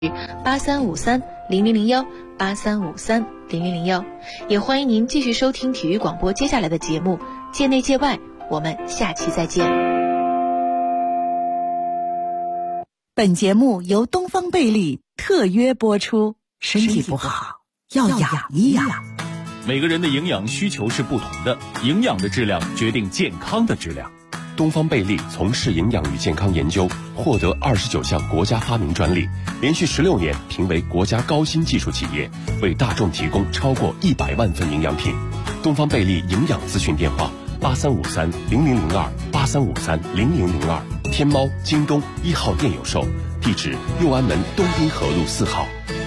83530001，83530001，也欢迎您继续收听体育广播接下来的节目，界内界外，我们下期再见。 本节目由东方贝利特约播出，身体不好要养一养。 每个人的营养需求是不同的，营养的质量决定健康的质量。 东方贝利从事营养与健康研究，获得29项国家发明专利，连续16年评为国家高新技术企业，为大众提供超过100万份营养品。东方贝利营养咨询电话83530002，83530002，天猫、京东1号店有售，地址右安门东滨河路4号。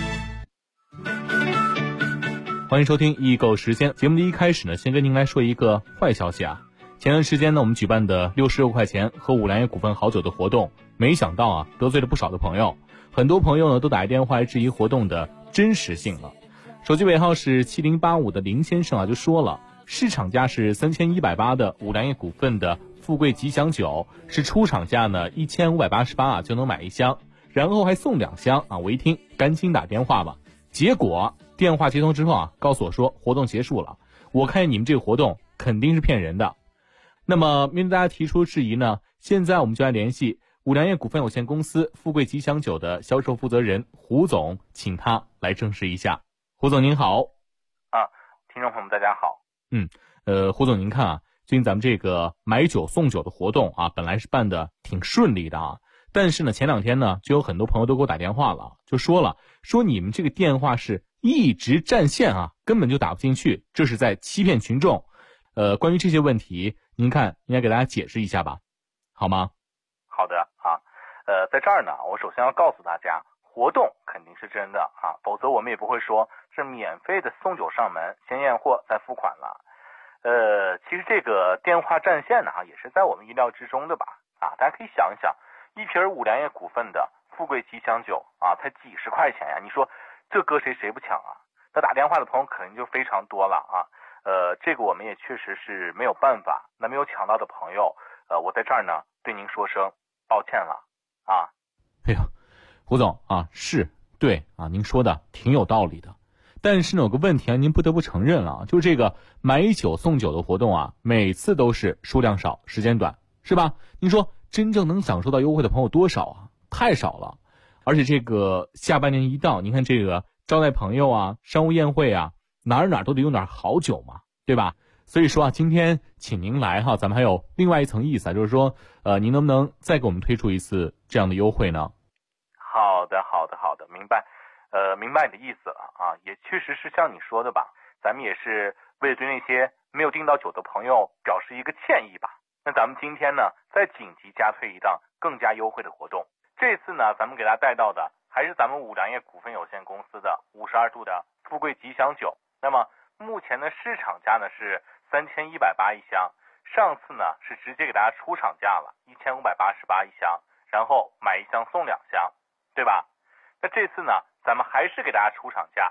欢迎收听易购时间。节目的一开始呢，先跟您来说一个坏消息啊。前段时间呢，我们举办的66块钱喝五粮液股份好酒的活动，没想到啊，得罪了不少的朋友。很多朋友呢，都打电话来质疑活动的真实性了。手机尾号是7085的林先生啊，就说了，市场价是3180的五粮液股份的富贵吉祥酒，是出厂价呢1588啊就能买一箱，然后还送2箱啊。我一听，赶紧打电话吧。结果电话接通之后啊，告诉我说活动结束了。我看你们这个活动肯定是骗人的。那么面对大家提出质疑呢，现在我们就来联系五粮液股份有限公司富贵吉祥酒的销售负责人胡总，请他来证实一下。胡总您好。 听众朋友们大家好。 胡总您看啊，最近咱们这个买酒送酒的活动啊，本来是办的挺顺利的啊，但是呢前2天呢，就有很多朋友都给我打电话了，就说你们这个电话是一直占线啊，根本就打不进去，这是在欺骗群众。关于这些问题，您看应该给大家解释一下吧，好吗？ 好的啊，在这儿呢，我首先要告诉大家，活动肯定是真的啊，否则我们也不会说是免费的送酒上门，先验货再付款了。其实这个电话占线呢，也是在我们意料之中的吧？啊，大家可以想一想，一瓶五粮液股份的富贵吉祥酒啊，才几十块钱呀，你说这搁谁不抢啊？那打电话的朋友肯定就非常多了啊。这个我们也确实是没有办法。那没有抢到的朋友，我在这儿呢对您说声抱歉了啊。 哎呀，胡总啊，是对啊，您说的挺有道理的。但是呢，有个问题啊，您不得不承认了，就是这个买酒送酒的活动啊，每次都是数量少，时间短，是吧？您说真正能享受到优惠的朋友多少啊？太少了。而且这个下半年一到，您看这个招待朋友啊，商务宴会啊，哪儿都得用点好酒嘛，对吧？所以说啊，今天请您来哈，咱们还有另外一层意思啊，就是说，您能不能再给我们推出一次这样的优惠呢？ 好的，明白。明白你的意思了啊，也确实是像你说的吧，咱们也是为了对那些没有订到酒的朋友表示一个歉意吧。那咱们今天呢，再紧急加推一档更加优惠的活动。这次呢，咱们给大家带到的还是咱们五粮液股份有限公司的52度的富贵吉祥酒。那么目前的市场价呢是3180一箱，上次呢是直接给大家出厂价了1588一箱，然后买1箱送2箱，对吧？那这次呢，咱们还是给大家出厂价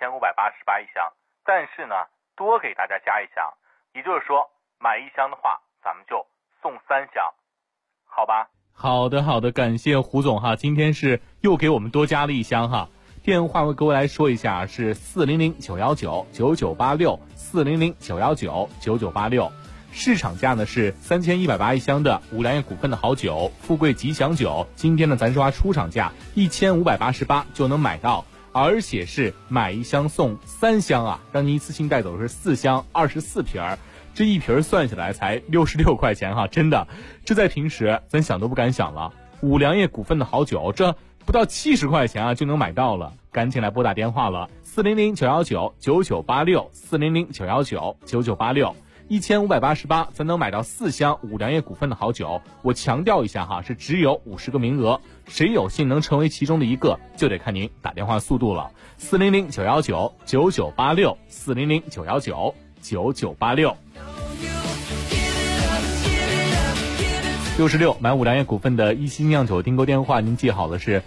1588一箱，但是呢多给大家加1箱，也就是说买1箱的话，咱们就送3箱，好吧？ 好的，感谢胡总哈，今天是又给我们多加了1箱哈。电话我各位来说一下，是400-919-9986，400-919-9986。市场价呢是3180一箱的五粮液股份的好酒富贵吉祥酒，今天呢咱说出厂价1588就能买到，而且是买1箱送3箱啊，让您一次性带走的是4箱24瓶，这一瓶算下来才66块钱哈，真的，这在平时咱想都不敢想了。五粮液股份的好酒，这不到70块钱啊就能买到了，赶紧来拨打电话了，400-919-9986，400-919-9986，1588才能买到4箱五粮液股份的好酒。我强调一下哈，是只有50个名额，谁有幸能成为其中的一个，就得看您打电话速度了。400-919-9986，400-919-9986。66买五粮液股份的一星酿酒订购电话，您记好了是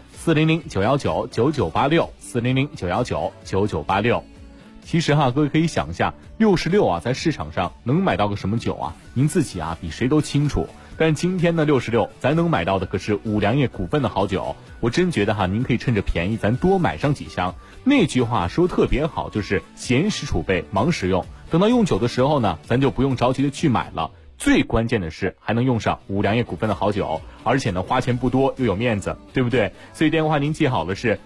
400-919-9986，400-919-9986。其实哈，各位可以想一下，66啊，在市场上能买到个什么酒啊？您自己啊比谁都清楚。 但今天呢66，咱能买到的可是五粮液股份的好酒。我真觉得哈，您可以趁着便宜，咱多买上几箱。那句话说特别好，就是闲时储备，忙时用。等到用酒的时候呢，咱就不用着急的去买了。最关键的是还能用上五粮液股份的好酒，而且呢花钱不多又有面子，对不对？所以电话您记好了是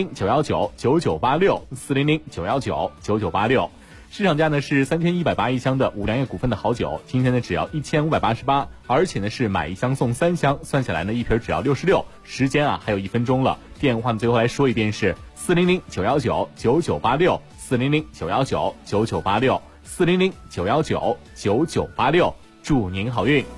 400-919-9986，400-919-9986。市场价呢是3180一箱的五粮液股份的好酒，今天呢只要1588，而且呢是买一箱送3箱，算下来呢一瓶只要66。时间啊还有1分钟了，电话呢最后来说一遍是400-919-9986，400-919-9986，400-919-9986。祝您好运。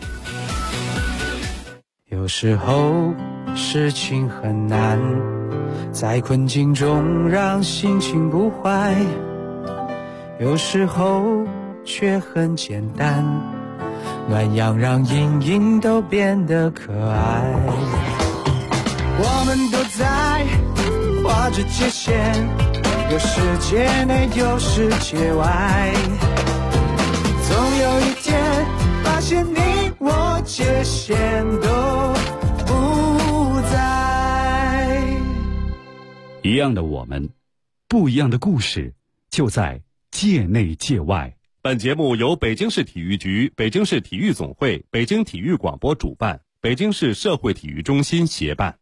有时候事情很难，在困境中让心情不坏，有时候却很简单，暖阳让阴影都变得可爱。我们都在画着界限，有世界内有世界外，总有一天发现你我界限都不在。 一样的我们，不一样的故事，就在界内界外。 本节目由北京市体育局、北京市体育总会、北京体育广播主办，北京市社会体育中心协办。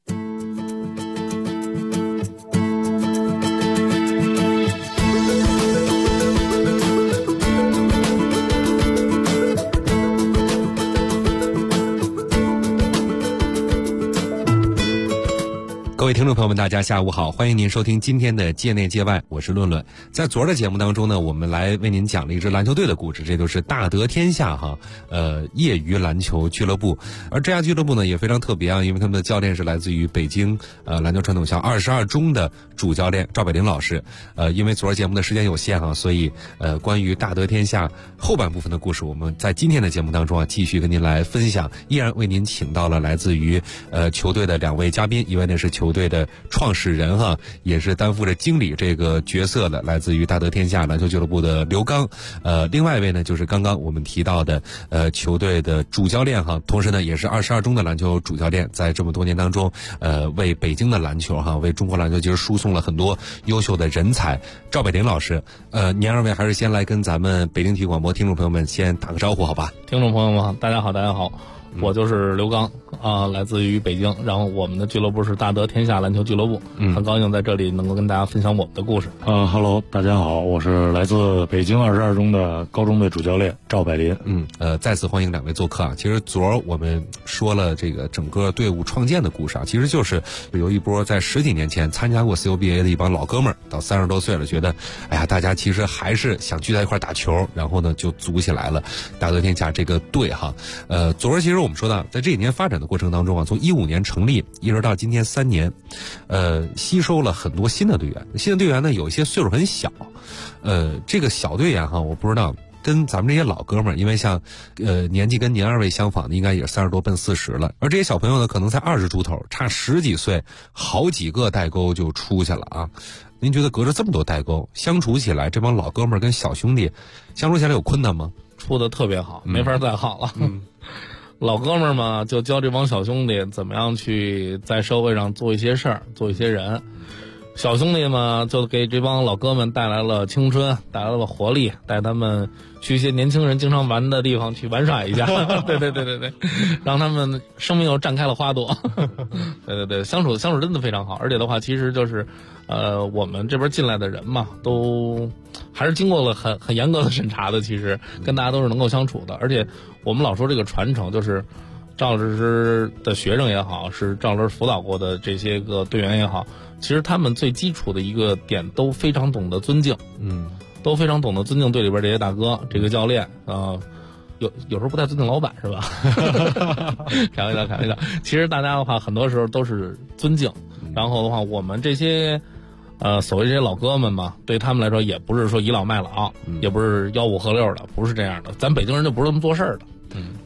各位听众朋友们，大家下午好，欢迎您收听今天的界内界外，我是论论。在昨儿的节目当中呢，我们来为您讲了一支篮球队的故事，这就是大得天下业余篮球俱乐部。而这家俱乐部呢也非常特别啊，因为他们的教练是来自于北京篮球传统校22中的主教练赵北林老师。因为昨儿节目的时间有限啊，所以关于大得天下后半部分的故事，我们在今天的节目当中啊继续跟您来分享，依然为您请到了来自于球队的2位嘉宾，一位呢是球队的创始人也是担负着经理这个角色的，来自于大得天下篮球俱乐部的刘刚。另外一位呢就是刚刚我们提到的球队的主教练同时呢也是22中的篮球主教练，在这么多年当中为北京的篮球为中国篮球其实输送了很多优秀的人才。赵北林老师，您二位还是先来跟咱们北京体育广播听众朋友们先打个招呼好吧？ 听众朋友们大家好，大家好，我就是刘刚来自于北京，然后我们的俱乐部是大得天下篮球俱乐部，很高兴在这里能够跟大家分享我们的故事。 Hello， 大家好，我是来自北京22中的高中队主教练赵百林。 再次欢迎2位做客啊。其实昨儿我们说了这个整个队伍创建的故事啊，其实就是有一波在10几年前参加过 CUBA 的一帮老哥们儿，到30多岁了，觉得大家其实还是想聚在一块打球，然后呢就组起来了大得天下这个队昨儿其实我们说到在这几年发展的过程当中啊，从15年成立一直到今天3年，吸收了很多新的队员。新的队员呢有一些岁数很小，这个小队员我不知道跟咱们这些老哥们儿，因为像年纪跟您2位相仿的应该也30多奔40了，而这些小朋友呢可能才20出头，差10几岁，好几个代沟就出去了啊。您觉得隔着这么多代沟相处起来，这帮老哥们儿跟小兄弟相处起来有困难吗？ 处得特别好，没法再好了。老哥们儿嘛，就教这帮小兄弟怎么样去在社会上做一些事儿，做一些人。小兄弟嘛，就给这帮老哥们带来了青春，带来了活力，带他们去一些年轻人经常玩的地方去玩耍一下。对，让他们生命又绽开了花朵。对，相处真的非常好。而且的话，其实就是我们这边进来的人嘛，都还是经过了很严格的审查的，其实跟大家都是能够相处的。而且我们老说这个传承，就是赵老师的学生也好，是赵老师辅导过的这些个队员也好，其实他们最基础的一个点都非常懂得尊敬，都非常懂得尊敬队里边这些大哥，这个教练有时候不太尊敬老板是吧？开玩笑。其实大家的话，很多时候都是尊敬。然后的话，我们这些所谓这些老哥们嘛，对他们来说也不是说倚老卖老，也不是吆五喝六的，不是这样的。咱北京人就不是这么做事儿的。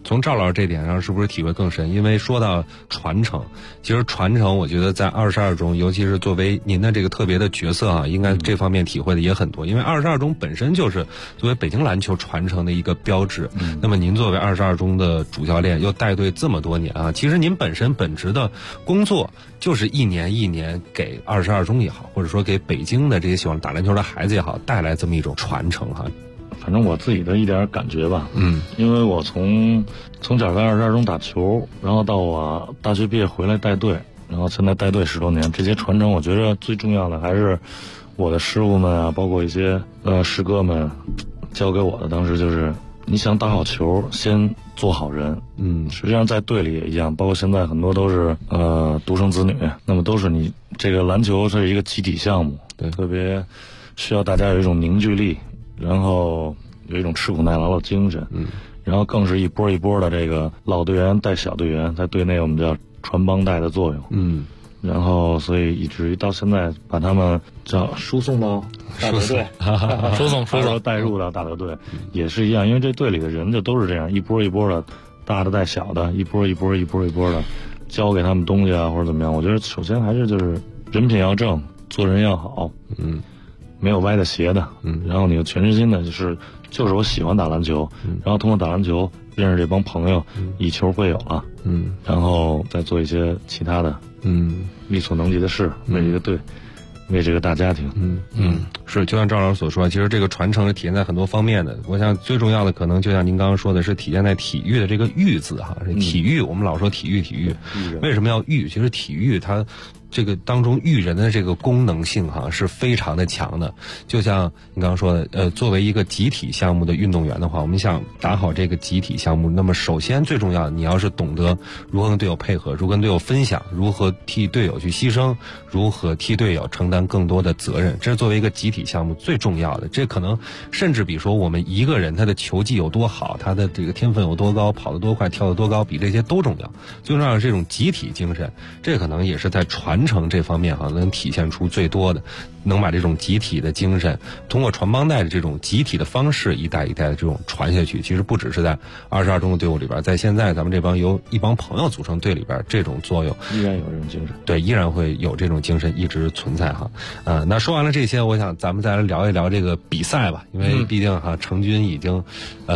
从赵老师这点上是不是体会更深？因为说到传承，其实传承我觉得在22中，尤其是作为您的这个特别的角色啊，应该这方面体会的也很多。因为22中本身就是作为北京篮球传承的一个标志。那么您作为22中的主教练，又带队这么多年啊，其实您本身本职的工作就是一年一年给22中也好，或者说给北京的这些喜欢打篮球的孩子也好，带来这么一种传承哈。 反正我自己的一点感觉吧，因为我从小在22中打球，然后到我大学毕业回来带队，然后现在带队10多年，这些传承我觉得最重要的还是我的师傅们啊，包括一些师哥们教给我的，当时就是你想打好球，先做好人。实际上在队里也一样，包括现在很多都是独生子女，那么都是你这个篮球是一个集体项目，对，特别需要大家有一种凝聚力，然后有一种吃苦耐劳的精神，然后更是一波一波的这个老队员带小队员，在队内我们叫传帮带的作用，然后所以以至于到现在把他们叫输送到大德队， 输送带入到大德队，也是一样，因为这队里的人就都是这样，一波一波的，大的带小的，一波一波的教给他们东西啊，或者怎么样。我觉得首先还是就是人品要正，做人要好，没有歪的斜的，然后你又全身心的就是我喜欢打篮球，然后通过打篮球认识这帮朋友，以球会友了，然后再做一些其他的，力所能及的事，为这个队，为这个大家庭， 是，就像赵老师所说，其实这个传承是体现在很多方面的。我想最重要的可能就像您刚刚说的，是体现在体育的这个育字哈。体育我们老说体育，为什么要育？其实体育它这个当中育人的这个功能性哈是非常的强的。就像你刚刚说的，作为一个集体项目的运动员的话，我们想打好这个集体项目，那么首先最重要的，你要是懂得如何跟队友配合，如何跟队友分享，如何替队友去牺牲，如何替队友承担更多的责任，这是作为一个集体项目最重要的。这可能甚至比说我们一个人他的球技有多好，他的这个天分有多高，跑得多快，跳得多高，比这些都重要。最重要的是这种集体精神，这可能也是在传承这方面能体现出最多的，能把这种集体的精神通过传帮带的这种集体的方式一代一代的这种传下去。其实不只是在22中的队伍里边，在现在咱们这帮由一帮朋友组成队里边，这种作用依然有这种精神， 对，依然会有这种精神一直存在哈。那说完了这些，我想咱们再来聊一聊这个比赛吧，因为毕竟成军已经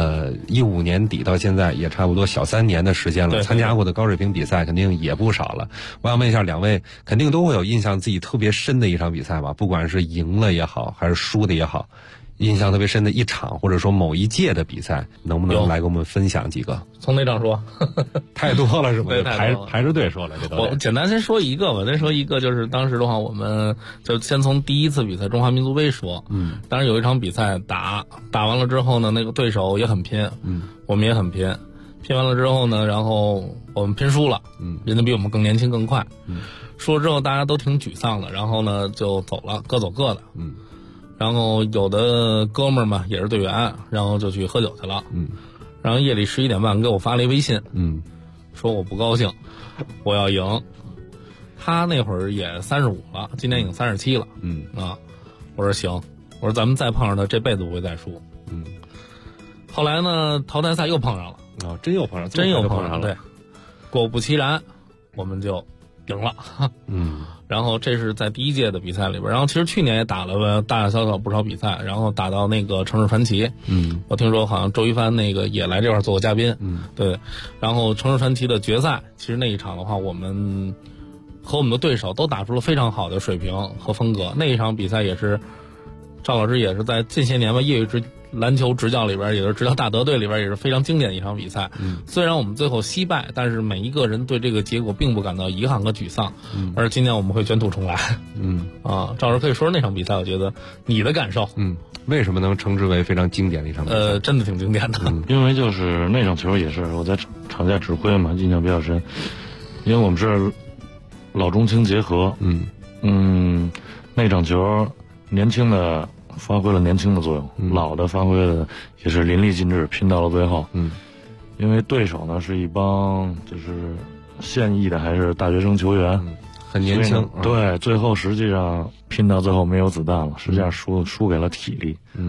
15年底到现在也差不多小3年的时间了，参加过的高水平比赛肯定也不少了。我想问一下两位，肯定都会有印象自己特别深的一场比赛吧，不管是赢了也好还是输的也好，印象特别深的一场或者说某一届的比赛，能不能来给我们分享几个？ 从哪场说？ 太多了是吗？ 对， 排着队说了，这都我简单先说一个吧。再说一个就是当时的话，我们就先从第一次比赛中华民族杯说。当时有一场比赛打完了之后呢，那个对手也很拼，我们也很拼，拼完了之后呢，然后我们拼输了，人家比我们更年轻更快，输了之后大家都挺沮丧的，然后呢就走了，各走各的，然后有的哥们儿嘛也是队员，然后就去喝酒去了，然后夜里11点半给我发了一微信，说我不高兴，我要赢。他那会儿也35了，今年已经37了，我说行，我说咱们再碰上他，这辈子不会再输。后来呢，淘汰赛又碰上了， 真又碰上了， 对，果不其然，我们就赢了。然后这是在第一届的比赛里边，然后其实去年也打了大大小小不少比赛，然后打到那个城市传奇，我听说好像周一帆那个也来这块做过嘉宾，对，然后城市传奇的决赛，其实那一场的话，我们和我们的对手都打出了非常好的水平和风格。那一场比赛也是赵老师也是在近些年吧业余篮球执教里边，也是执教大德队里边，也是非常经典的一场比赛。虽然我们最后惜败，但是每一个人对这个结果并不感到遗憾和沮丧。而今年我们会卷土重来。赵老师可以说说那场比赛，我觉得你的感受。 为什么能称之为非常经典的一场比赛？ 真的挺经典的。 因为就是那场球也是我在场下指挥嘛，印象比较深。因为我们是老中青结合。那场球年轻的发挥了年轻的作用，老的发挥的也是淋漓尽致，拼到了最后。因为对手呢是一帮就是现役的还是大学生球员， 很年轻。 对，最后实际上拼到最后没有子弹了，实际上输给了体力。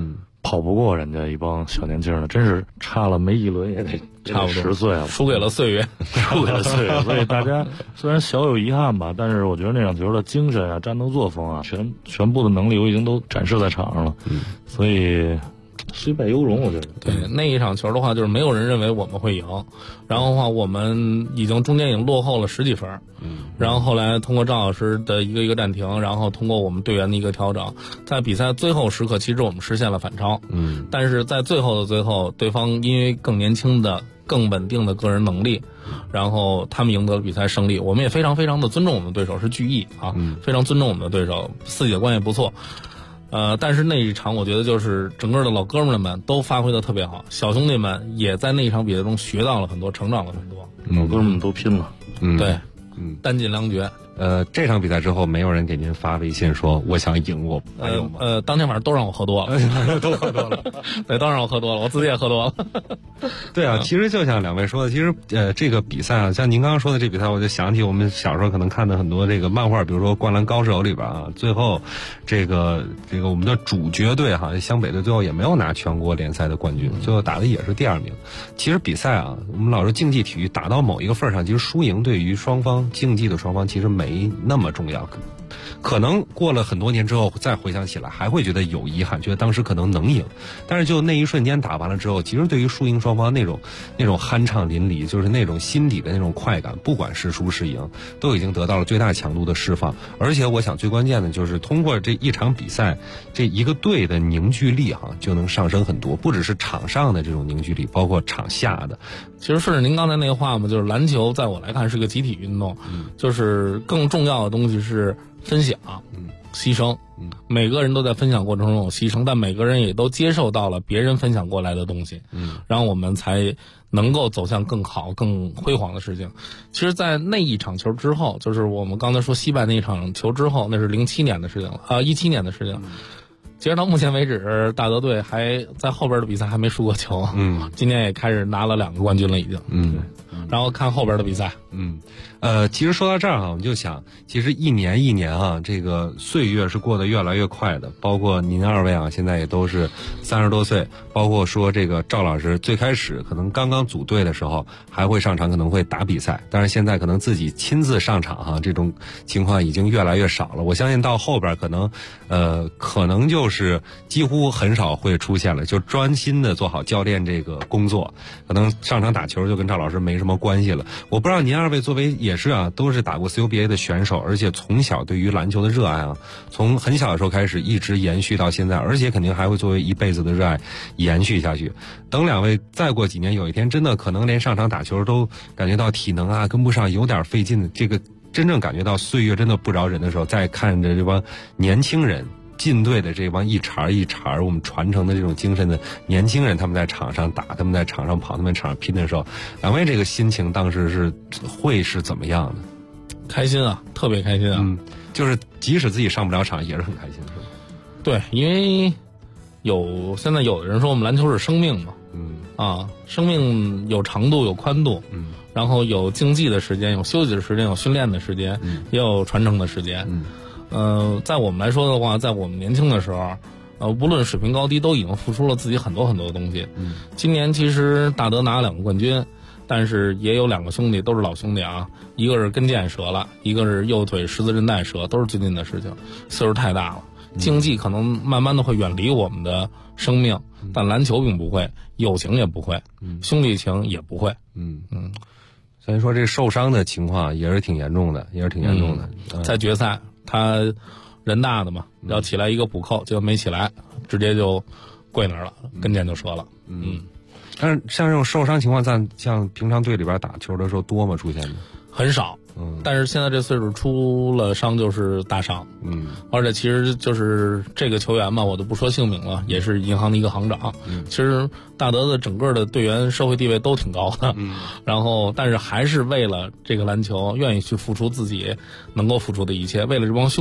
跑不过人家一帮小年轻的，真是差了没一轮也得差不多 10岁了， 输给了岁月， 输给了岁月。所以大家虽然小有遗憾吧，但是我觉得那场球的精神啊、战斗作风啊、全部的能力我已经都展示在场上了，所以虽败犹荣，我觉得。 对，那一场球的话，就是没有人认为我们会赢，然后的话，我们中间已经落后了10几分，然后后来通过赵老师的一个暂停，然后通过我们队员的一个调整，在比赛最后时刻，其实我们实现了反超，但是在最后的最后，对方因为更年轻的、更稳定的个人能力，然后他们赢得了比赛胜利。我们也非常非常的尊重我们的对手，是巨艺啊，非常尊重我们的对手，四姐关系不错。但是那一场我觉得就是整个的老哥们们都发挥的特别好，小兄弟们也在那一场比赛中学到了很多，成长了很多， 老哥们都拼了， 对，弹尽粮绝。 这场比赛之后，没有人给您发微信说我想赢我？ 当天晚上都让我喝多了，都喝多了，对，都让我喝多了，我自己也喝多了。 对啊，其实就像两位说的，其实这个比赛啊，像您刚刚说的这比赛，我就想起我们小时候可能看的很多这个漫画，比如说《灌篮高手》里边啊，最后这个我们的主角队哈，湘北队最后也没有拿全国联赛的冠军，最后打的也是第2名。其实比赛啊，我们老说竞技体育打到某一个份上，其实输赢对于双方竞技的双方其实没那么重要，可能过了很多年之后再回想起来还会觉得有遗憾，觉得当时可能能赢，但是就那一瞬间打完了之后，其实对于输赢双方那种酣畅淋漓，就是那种心底的那种快感，不管是输是赢，都已经得到了最大强度的释放。而且我想最关键的就是通过这一场比赛，这一个队的凝聚力就能上升很多，不只是场上的这种凝聚力，包括场下的。 其实顺着您刚才那个话嘛，就是篮球在我来看是个集体运动，就是更重要的东西是分享，牺牲，每个人都在分享过程中有牺牲，但每个人也都接受到了别人分享过来的东西，然后我们才能够走向更好、更辉煌的事情。其实，在那一场球之后，就是我们刚才说惜败那一场球之后，那是07年的事情了，17年的事情了。截止到目前为止，大德队还在后边的比赛还没输过球，今年也开始拿了2个冠军了，已经，然后看后边的比赛， 其实说到这儿我们就想，其实一年一年这个岁月是过得越来越快的。包括您2位现在也都是30多岁，包括说这个赵老师最开始可能刚刚组队的时候还会上场，可能会打比赛，但是现在可能自己亲自上场这种情况已经越来越少了。我相信到后边可能就是几乎很少会出现了，就专心的做好教练这个工作，可能上场打球就跟赵老师没什么关系了。我不知道您2位作为也是都是打过 CUBA 的选手，而且从小对于篮球的热爱从很小的时候开始一直延续到现在，而且肯定还会作为一辈子的热爱延续下去。等2位再过几年，有一天真的可能连上场打球都感觉到体能跟不上，有点费劲，这个真正感觉到岁月真的不饶人的时候，再看着这帮年轻人进队的这帮一茬一茬我们传承的这种精神的年轻人，他们在场上打，他们在场上跑，他们在场上拼的时候，2位这个心情当时会是怎么样的？ 开心啊，特别开心啊！ 就是即使自己上不了场也是很开心，是吧？ 对，因为现在有的人说我们篮球是生命嘛，生命有长度有宽度，然后有竞技的时间，有休息的时间，有训练的时间，也有传承的时间。在我们来说的话，在我们年轻的时候，无论水平高低，都已经付出了自己很多很多的东西。今年其实大德拿了2个冠军，但是也有2个兄弟都是老兄弟一个是跟腱折了，一个是右腿十字韧带折，都是最近的事情，岁数太大了。竞技可能慢慢的会远离我们的生命，但篮球并不会，友情也不会，兄弟情也不会。 所以说这受伤的情况也是挺严重的， 在决赛他人大的嘛，要起来一个补扣，结果没起来，直接就跪那儿了，跟腱就折了。 但是像这种受伤情况，像平常队里边打球的时候多吗？出现的很少。但是现在这岁数出了伤就是大伤。而且其实就是这个球员嘛，我就不说姓名了，也是银行的一个行长。其实大德的整个的队员社会地位都挺高的。然后但是还是为了这个篮球愿意去付出自己能够付出的一切，为了这帮兄弟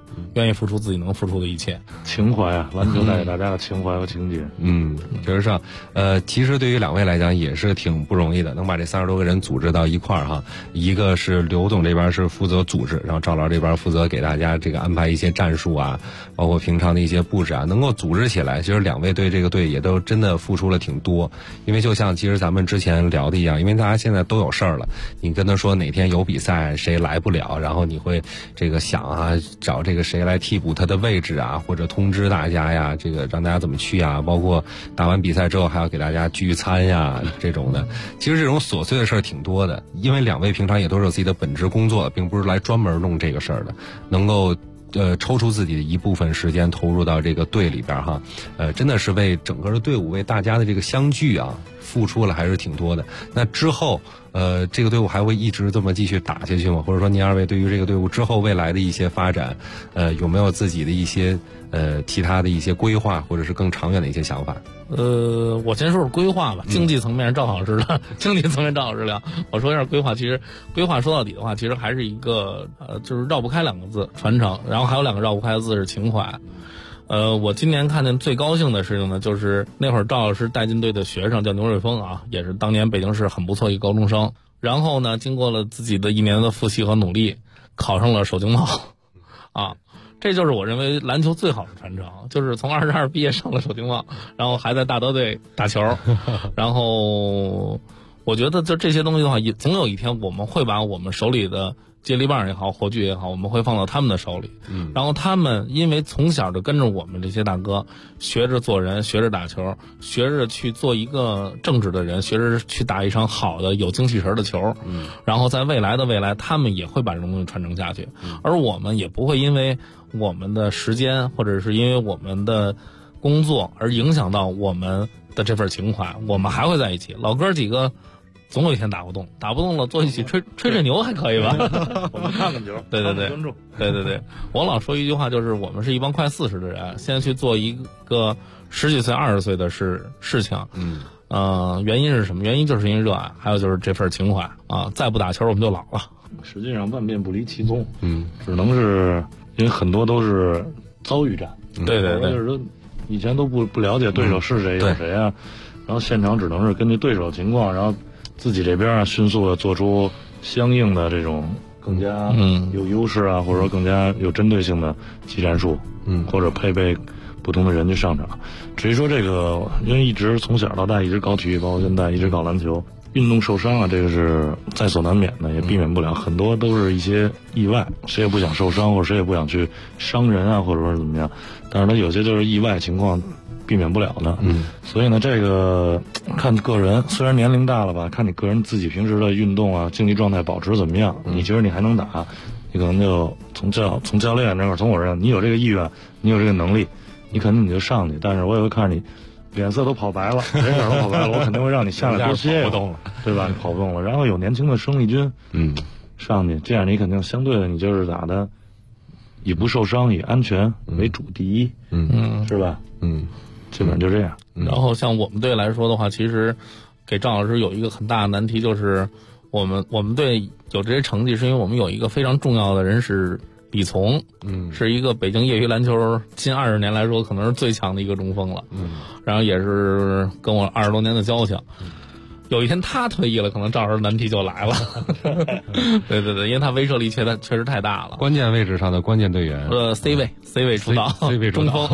愿意付出自己能付出的一切。 情怀啊，篮球带给大家的情怀和情节。 就是上，其实对于两位来讲也是挺不容易的，能把这30多个人组织到一块儿哈。一个是刘总这边是负责组织，然后赵老这边负责给大家这个安排一些战术啊，包括平常的一些布置啊，能够组织起来。其实两位对这个队也都真的付出了挺多，因为就像其实咱们之前聊的一样，因为大家现在都有事儿了，你跟他说哪天有比赛谁来不了，然后你会这个想啊，找这个谁来替补他的位置啊，或者通知大家呀，这个让大家怎么去啊，包括打完比赛之后还要给大家聚餐呀这种的。其实这种琐碎的事儿挺多的，因为两位平常也都是有自己的本职工作，并不是来专门弄这个事儿的，能够抽出自己的一部分时间投入到这个队里边哈，真的是为整个的队伍为大家的这个相聚啊付出了还是挺多的。那之后这个队伍还会一直这么继续打下去吗？或者说您二位对于这个队伍之后未来的一些发展有没有自己的一些其他的一些规划，或者是更长远的一些想法？ 我先说说规划吧。经济层面赵老师的，经济层面赵老师聊。我说一下规划。其实规划说到底的话，其实还是一个就是绕不开2个字，传承。然后还有2个绕不开的字是情怀。我今年看见最高兴的事情呢，就是那会儿赵老师带进队的学生叫牛瑞峰啊，也是当年北京市很不错一个高中生。然后呢，经过了自己的1年的复习和努力，考上了首经贸啊。这就是我认为篮球最好的传承，就是从22毕业上了首经贸，然后还在大德队打球，然后我觉得就这些东西的话，也总有一天我们会把我们手里的接力棒也好，火炬也好，我们会放到他们的手里。然后他们因为从小就跟着我们这些大哥学着做人，学着打球，学着去做一个正直的人，学着去打一场好的有精气神的球。然后在未来的未来，他们也会把这种东西传承下去。而我们也不会因为我们的时间或者是因为我们的工作而影响到我们的这份情怀，我们还会在一起。老哥几个总有一天打不动了，坐一起吹牛还可以吧？ 我们看看球， 对，我老说一句话，就是我们是一帮快40的人，现在去做一个10几岁、20岁的事情。原因是什么？原因就是因为热爱，还有就是这份情怀啊！再不打球我们就老了。 实际上万变不离其宗，只能是因为很多都是遭遇战。 对， 就是说以前都不了解对手是谁有谁啊，然后现场只能是根据对手情况，然后自己这边啊迅速的做出相应的这种更加有优势啊，或者说更加有针对性的技战术，或者配备不同的人去上场。至于说这个，因为一直从小到大一直搞体育，包括现在一直搞篮球，运动受伤啊，这个是在所难免的，也避免不了。很多都是一些意外，谁也不想受伤，或者谁也不想去伤人啊，或者说怎么样。但是他有些就是意外情况避免不了的。所以呢，这个看个人，虽然年龄大了吧，看你个人自己平时的运动啊、竞技状态保持怎么样。你觉得你还能打，你可能就从教练那块儿，从我这儿，你有这个意愿，你有这个能力，你肯定你就上去。但是我也会看着你脸色都跑白了，人脸都跑白了，我肯定会让你下来多歇， 跑不动了， 对吧？你跑不动了，然后有年轻的生力军，上去，这样你肯定相对的你就是打的以不受伤、以安全为主第一，是吧？基本上就这样。 然后像我们队来说的话，其实给赵老师有一个很大的难题，就是我们队有这些成绩，是因为我们有一个非常重要的人是李从，是一个北京业余篮球近20年来说可能是最强的一个中锋了，然后也是跟我20多年的交情。有一天他退役了，可能赵老师难题就来了。对，因为他威慑力确实太大了。 关键位置上的关键队员 ，C 位出道 ，C 位中锋。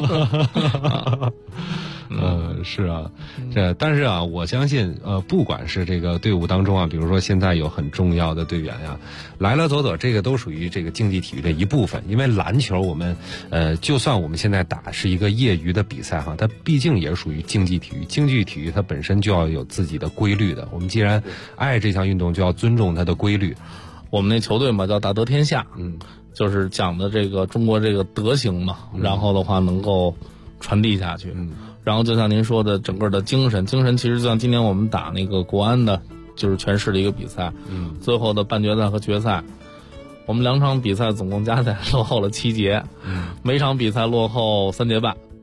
是啊，但是啊，我相信不管是这个队伍当中啊，比如说现在有很重要的队员呀，来了走走，这个都属于这个竞技体育的一部分。因为篮球我们就算我们现在打是一个业余的比赛哈，它毕竟也属于竞技体育。竞技体育它本身就要有自己的规律的。我们既然爱这项运动，就要尊重它的规律。 我们那球队嘛叫大德天下，就是讲的这个中国这个德行嘛，然后的话能够传递下去。然后就像您说的，整个的精神其实就像今年我们打那个国安的，就是全市的一个比赛，最后的半决赛和决赛，我们2场比赛总共加起来落后了7节，每场比赛落后3节半，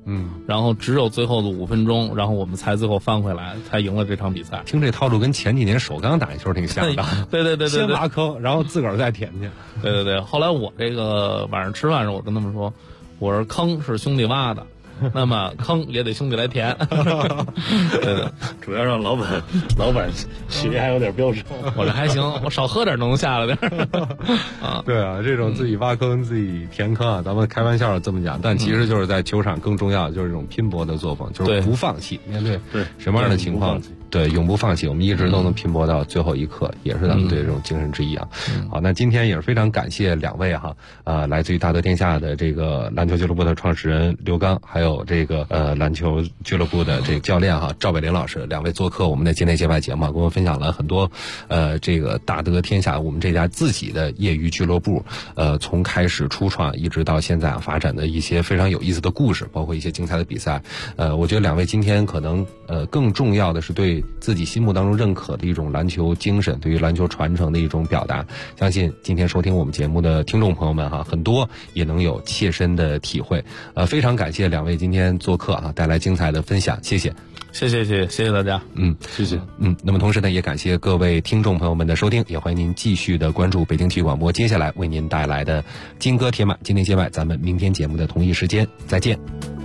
然后只有最后的5分钟，然后我们才最后翻回来，才赢了这场比赛。 听这套路跟前几年首钢打球挺像的。 对， 先挖坑，然后自个儿再填去。 对，后来我这个晚上吃饭的时候，我跟他们说，我说坑是兄弟挖的。那么坑也得兄弟来填，对， 主要让老板血压有点飙升。 我这还行，我少喝点都能下来点啊。对啊，这种自己挖坑自己填坑啊，咱们开玩笑这么讲，但其实就是在球场更重要的就是这种拼搏的作风，就是不放弃，面对什么样的情况，对，永不放弃，我们一直都能拼搏到最后一刻，也是咱们对这种精神之一啊。好，那今天也是非常感谢2位哈，来自于大德天下的这个篮球俱乐部的创始人刘刚，还有这个篮球俱乐部的这个教练哈赵北林老师，2位做客我们的界内界外节目，跟我们分享了很多这个大德天下我们这家自己的业余俱乐部从开始初创一直到现在发展的一些非常有意思的故事，包括一些精彩的比赛。我觉得2位今天可能更重要的是对自己心目当中认可的一种篮球精神，对于篮球传承的一种表达。相信今天收听我们节目的听众朋友们哈，很多也能有切身的体会。非常感谢2位今天做客啊，带来精彩的分享，谢谢大家， 谢谢， 那么同时呢，也感谢各位听众朋友们的收听，也欢迎您继续的关注北京体育广播接下来为您带来的金戈铁马今天界外，咱们明天节目的同一时间再见。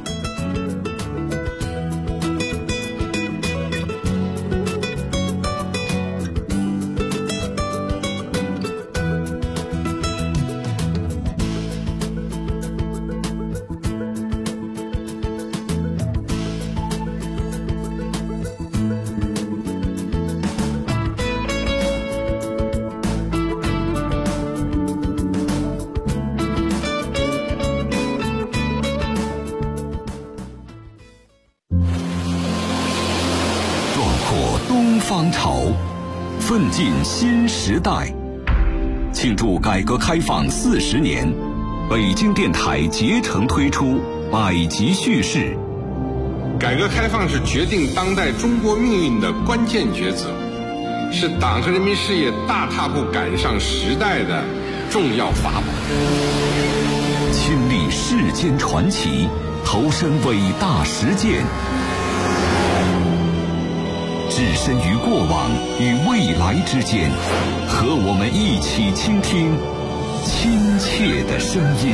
方潮，奋进新时代。庆祝改革开放40年，北京电台竭诚推出百集叙事。 改革开放是决定当代中国命运的关键抉择，是党和人民事业大踏步赶上时代的重要法宝。 亲历世间传奇，投身伟大实践，置身于过往与未来之间，和我们一起倾听亲切的声音。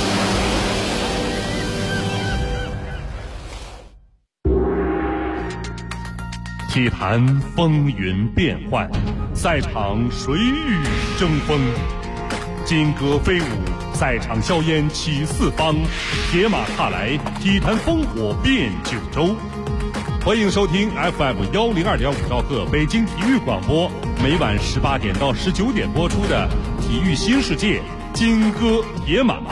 体坛风云变幻，赛场水雨争锋，金戈飞舞，赛场硝烟起四方，铁马踏来，体坛烽火遍九州。欢迎收听 FM102.5兆赫北京体育广播，每晚18点到19点播出的《体育新世界》金戈铁马。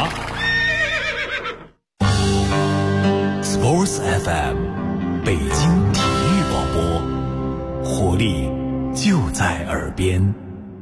Sports FM， 北京体育广播，活力就在耳边。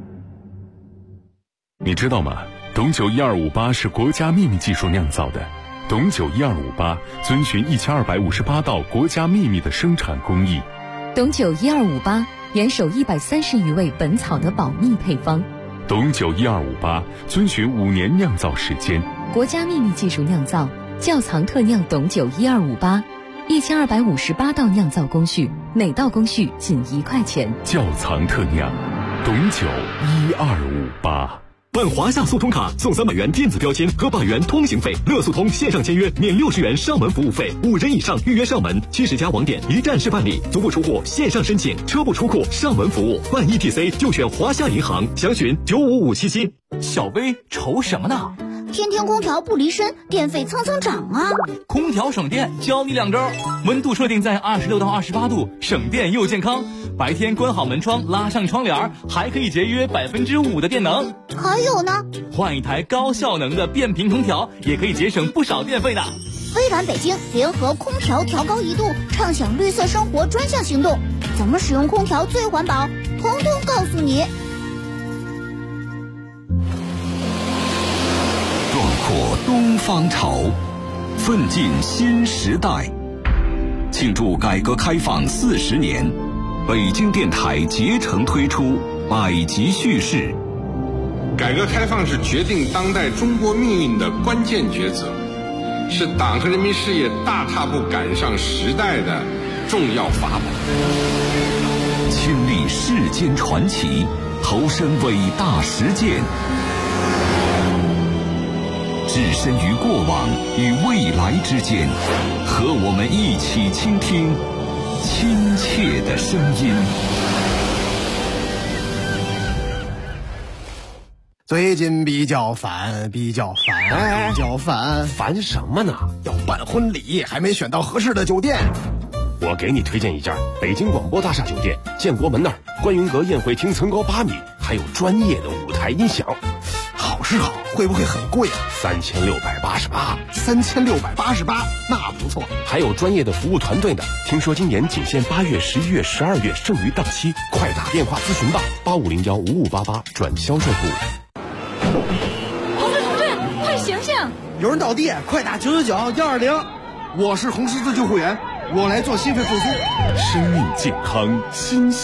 你知道吗？董酒1258是国家秘密技术酿造的。董酒1258遵循1258道国家秘密的生产工艺。 董酒1258严守130余味本草的保密配方。 董酒1258遵循5年酿造时间。 国家秘密技术酿造，窖藏特酿董酒1258，1258道酿造工序，每道工序仅1块钱。 窖藏特酿，董酒1258。 办华夏速通卡送300元电子标签和100元通行费，乐速通线上签约免60元上门服务费，5人以上预约上门，70家网点一站式办理，足不出户线上申请，车不出库上门服务，办 ETC 就选华夏银行，详询95577。 小薇愁什么呢？ 天天空调不离身，电费蹭蹭涨啊！ 空调省电，教你2招：温度设定在26到28度，省电又健康。白天关好门窗，拉上窗帘，还可以节约5%的电能。 还有呢， 换一台高效能的变频空调，也可以节省不少电费呢。 微软北京联合空调调高1度，畅享绿色生活专项行动，怎么使用空调最环保，统统告诉你。 壮阔东方潮，奋进新时代。庆祝改革开放40年，北京电台竭诚推出百集叙事。 改革开放是决定当代中国命运的关键抉择， 是党和人民事业大踏步赶上时代的重要法宝。 亲历世间传奇，投身伟大实践，置身于过往与未来之间，和我们一起倾听亲切的声音。 最近比较烦， 烦什么呢？ 要办婚礼，还没选到合适的酒店。 我给你推荐一家北京广播大厦酒店，建国门那儿，观云阁宴会厅层高8米，还有专业的舞台音响。 好是好，会不会很贵啊 ？3688。 3688，那不错。 还有专业的服务团队呢。听说今年仅限8月、11月、12月，剩余档期，快打电话咨询吧，85015588转销售部。 同志，快醒醒！ 有人倒地，快打999-120。我是红十字救护员，我来做心肺复苏。 生命健康，心